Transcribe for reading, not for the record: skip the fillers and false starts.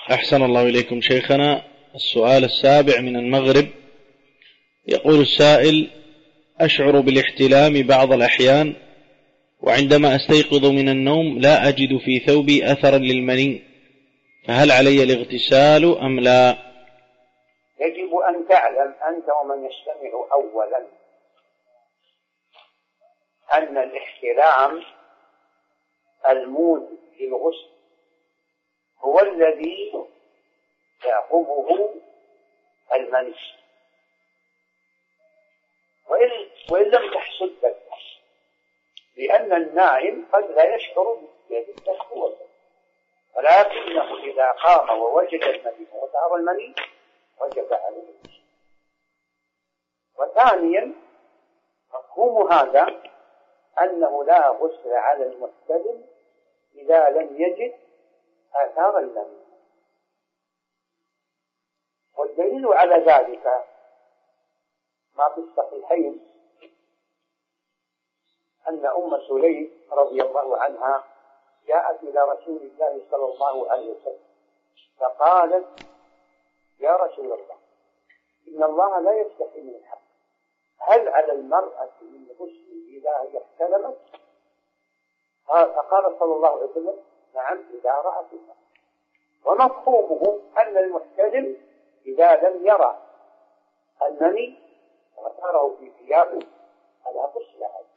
أحسن الله إليكم شيخنا. السؤال السابع من المغرب، يقول السائل: أشعر بالاحتلام بعض الأحيان، وعندما أستيقظ من النوم لا أجد في ثوبي أثرا للمني، فهل علي الاغتسال أم لا؟ يجب أن تعلم أنت ومن يستمع أولا أن الاحتلام الموجب للغسل هو الذي يعقبه المني، وإن لم تحصل ذلك، لأن النائم قد لا يشعر بالتخوف، ولكنه إذا قام ووجد المني وظهر المني وجب عليه الغسل. وثانيا مفهوم هذا أنه لا غسل على المحتلم إذا لم يجد آثار المني، والدليل على ذلك ما في الصحيحين أن أم سليم رضي الله عنها جاءت إلى رسول الله صلى الله عليه وسلم فقالت: يا رسول الله، إن الله لا يستحي من الحق، هل على المرأة من غسل إذا هي احتلمت؟ فقال صلى الله عليه وسلم: نعم إذا رأت الماء. ومفهومه أن المحتلم إذا لم يرى المني وأثاره في ثيابه فلا غسل عليه.